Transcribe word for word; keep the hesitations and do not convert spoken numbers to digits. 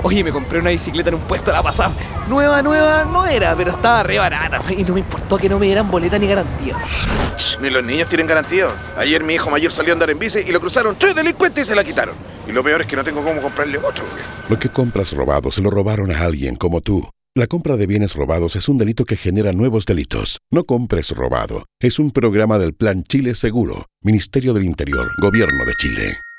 Oye, me compré una bicicleta en un puesto a la pasada. Nueva, nueva no era, pero estaba re barata. Y no me importó que no me dieran boleta ni garantía. Ch, ni los niños tienen garantía. Ayer mi hijo mayor salió a andar en bici y lo cruzaron tres delincuentes y se la quitaron. Y lo peor es que no tengo cómo comprarle otro. Lo que compras robado se lo robaron a alguien como tú. La compra de bienes robados es un delito que genera nuevos delitos. No compres robado. Es un programa del Plan Chile Seguro. Ministerio del Interior, Gobierno de Chile.